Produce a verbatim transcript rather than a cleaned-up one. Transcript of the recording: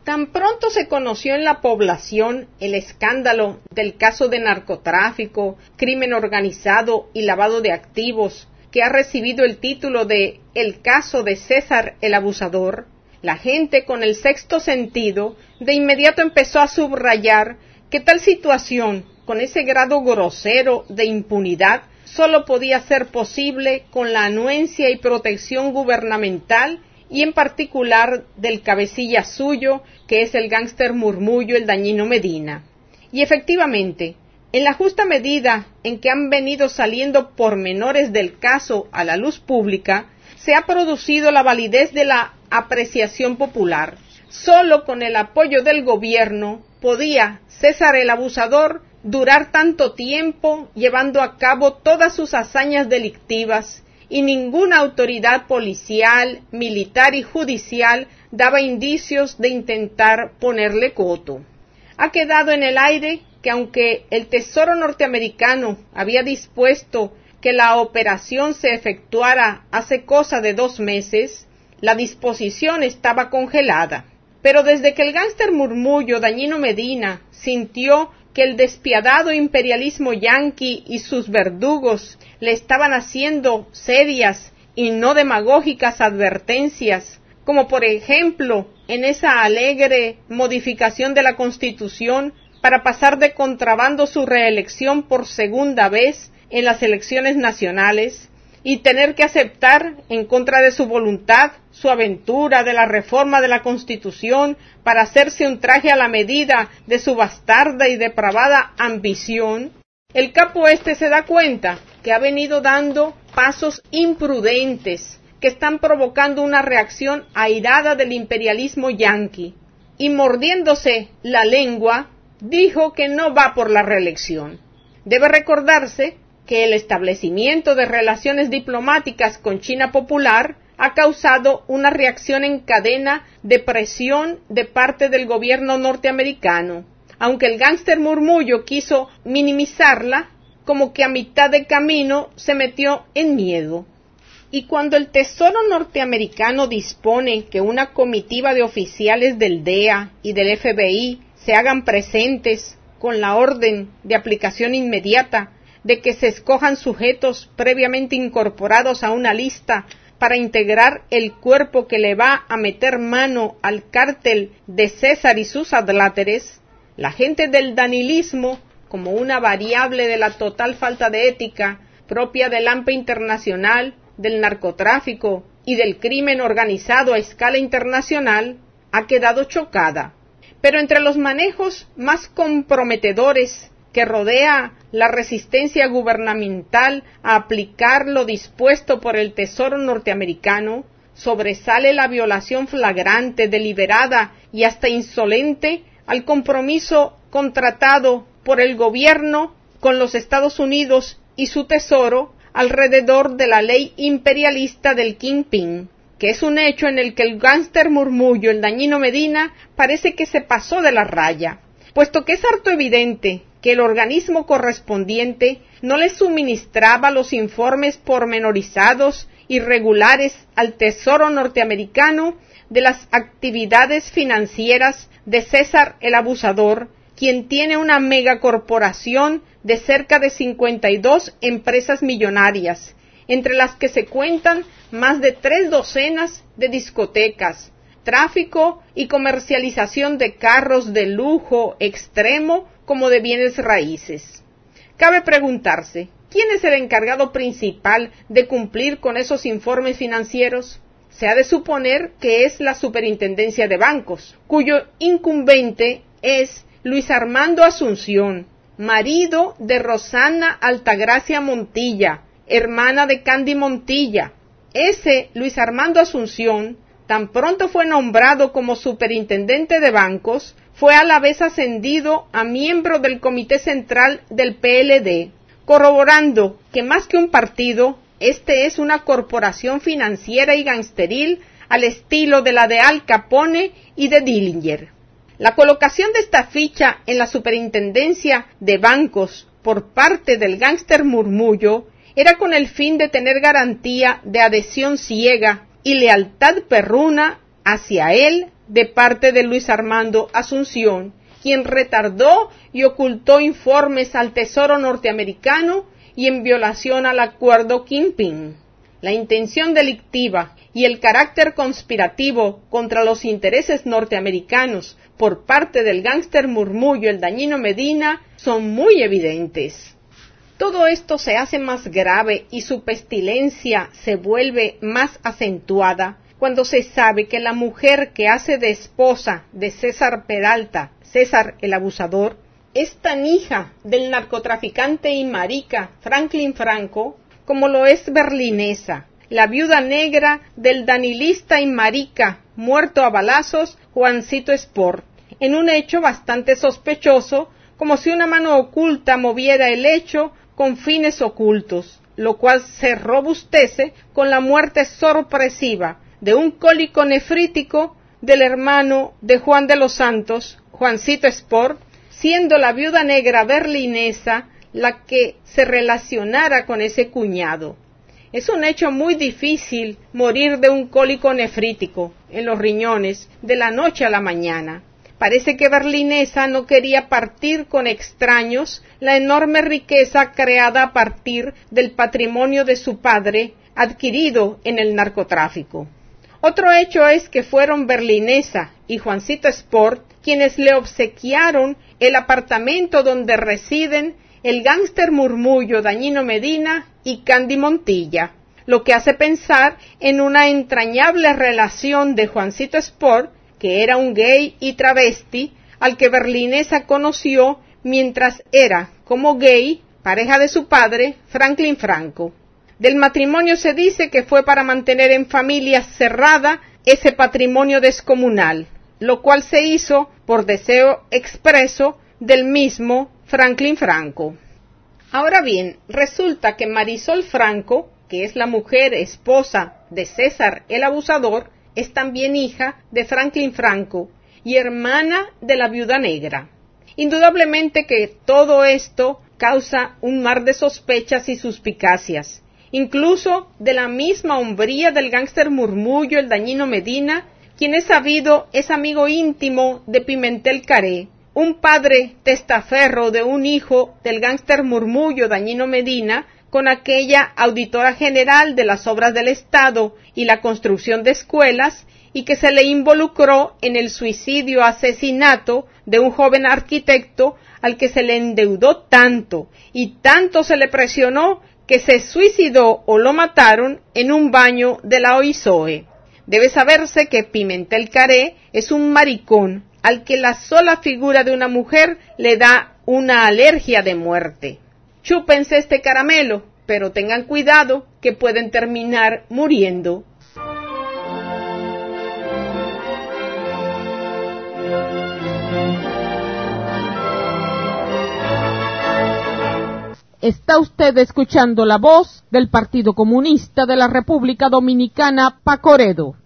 Tan pronto se conoció en la población el escándalo del caso de narcotráfico, crimen organizado y lavado de activos, que ha recibido el título de El caso de César el Abusador, la gente con el sexto sentido de inmediato empezó a subrayar que tal situación, con ese grado grosero de impunidad, solo podía ser posible con la anuencia y protección gubernamental y en particular del cabecilla suyo, que es el gángster Murmullo, el Dañino Medina. Y efectivamente, en la justa medida en que han venido saliendo pormenores del caso a la luz pública, se ha producido la validez de la apreciación popular. Solo con el apoyo del gobierno podía César el Abusador durar tanto tiempo llevando a cabo todas sus hazañas delictivas, y ninguna autoridad policial, militar y judicial daba indicios de intentar ponerle coto. Ha quedado en el aire que aunque el Tesoro norteamericano había dispuesto que la operación se efectuara hace cosa de dos meses, la disposición estaba congelada. Pero desde que el gángster Murmullo Dañino Medina sintió que el despiadado imperialismo yanqui y sus verdugos le estaban haciendo serias y no demagógicas advertencias, como por ejemplo en esa alegre modificación de la Constitución para pasar de contrabando su reelección por segunda vez en las elecciones nacionales, y tener que aceptar, en contra de su voluntad, su aventura de la reforma de la Constitución para hacerse un traje a la medida de su bastarda y depravada ambición, el capo este se da cuenta que ha venido dando pasos imprudentes que están provocando una reacción airada del imperialismo yanqui, y mordiéndose la lengua, dijo que no va por la reelección. Debe recordarse que el establecimiento de relaciones diplomáticas con China Popular ha causado una reacción en cadena de presión de parte del gobierno norteamericano, aunque el gángster Murmullo quiso minimizarla, como que a mitad de camino se metió en miedo. Y cuando el Tesoro norteamericano dispone que una comitiva de oficiales del D E A y del F B I se hagan presentes con la orden de aplicación inmediata de que se escojan sujetos previamente incorporados a una lista para integrar el cuerpo que le va a meter mano al cártel de César y sus adláteres, la gente del danilismo, como una variable de la total falta de ética propia del A M P internacional, del narcotráfico y del crimen organizado a escala internacional, ha quedado chocada. Pero entre los manejos más comprometedores que rodea la resistencia gubernamental a aplicar lo dispuesto por el Tesoro norteamericano, sobresale la violación flagrante, deliberada y hasta insolente al compromiso contratado por el gobierno con los Estados Unidos y su Tesoro alrededor de la ley imperialista del Kingpin, que es un hecho en el que el gángster Murmullo, el Dañino Medina, parece que se pasó de la raya, puesto que es harto evidente que el organismo correspondiente no le suministraba los informes pormenorizados y regulares al Tesoro norteamericano de las actividades financieras de César el Abusador, quien tiene una megacorporación de cerca de cincuenta y dos empresas millonarias, entre las que se cuentan más de tres docenas de discotecas, tráfico y comercialización de carros de lujo extremo como de bienes raíces. Cabe preguntarse, ¿quién es el encargado principal de cumplir con esos informes financieros? Se ha de suponer que es la Superintendencia de Bancos, cuyo incumbente es Luis Armando Asunción, marido de Rosana Altagracia Montilla, hermana de Candy Montilla. Ese Luis Armando Asunción, tan pronto fue nombrado como superintendente de bancos, fue a la vez ascendido a miembro del Comité Central del P L D, corroborando que más que un partido, este es una corporación financiera y gangsteril al estilo de la de Al Capone y de Dillinger. La colocación de esta ficha en la superintendencia de bancos por parte del gángster Murmullo era con el fin de tener garantía de adhesión ciega y lealtad perruna hacia él de parte de Luis Armando Asunción, quien retardó y ocultó informes al Tesoro norteamericano y en violación al acuerdo Kingpin. La intención delictiva y el carácter conspirativo contra los intereses norteamericanos por parte del gángster Murmullo el Dañino Medina son muy evidentes. Todo esto se hace más grave y su pestilencia se vuelve más acentuada cuando se sabe que la mujer que hace de esposa de César Peralta, César el Abusador, es tan hija del narcotraficante y marica Franklin Franco como lo es Berlinesa, la viuda negra del danilista y marica muerto a balazos Juancito Sport, en un hecho bastante sospechoso, como si una mano oculta moviera el hecho con fines ocultos, lo cual se robustece con la muerte sorpresiva de un cólico nefrítico del hermano de Juan de los Santos, Juancito Sport, siendo la viuda negra berlinesa la que se relacionara con ese cuñado. Es un hecho muy difícil morir de un cólico nefrítico en los riñones de la noche a la mañana. Parece que Berlinesa no quería partir con extraños la enorme riqueza creada a partir del patrimonio de su padre adquirido en el narcotráfico. Otro hecho es que fueron Berlinesa y Juancito Sport quienes le obsequiaron el apartamento donde residen el gángster Murmullo Dañino Medina y Candy Montilla, lo que hace pensar en una entrañable relación de Juancito Sport, que era un gay y travesti, al que Berlinesa conoció mientras era, como gay, pareja de su padre, Franklin Franco. Del matrimonio se dice que fue para mantener en familia cerrada ese patrimonio descomunal, lo cual se hizo por deseo expreso del mismo Franklin Franco. Ahora bien, resulta que Marisol Franco, que es la mujer esposa de César el Abusador, es también hija de Franklin Franco y hermana de la viuda negra. Indudablemente que todo esto causa un mar de sospechas y suspicacias, incluso de la misma hombría del gángster Murmullo el Dañino Medina, quien es sabido es amigo íntimo de Pimentel Caré, un padre testaferro de un hijo del gángster Murmullo Dañino Medina, con aquella auditora general de las obras del Estado y la construcción de escuelas, y que se le involucró en el suicidio asesinato de un joven arquitecto al que se le endeudó tanto y tanto se le presionó que se suicidó o lo mataron en un baño de la O I S O E. Debe saberse que Pimentel Caré es un maricón al que la sola figura de una mujer le da una alergia de muerte. Chúpense este caramelo, pero tengan cuidado que pueden terminar muriendo. Está usted escuchando la voz del Partido Comunista de la República Dominicana, Pacoredo.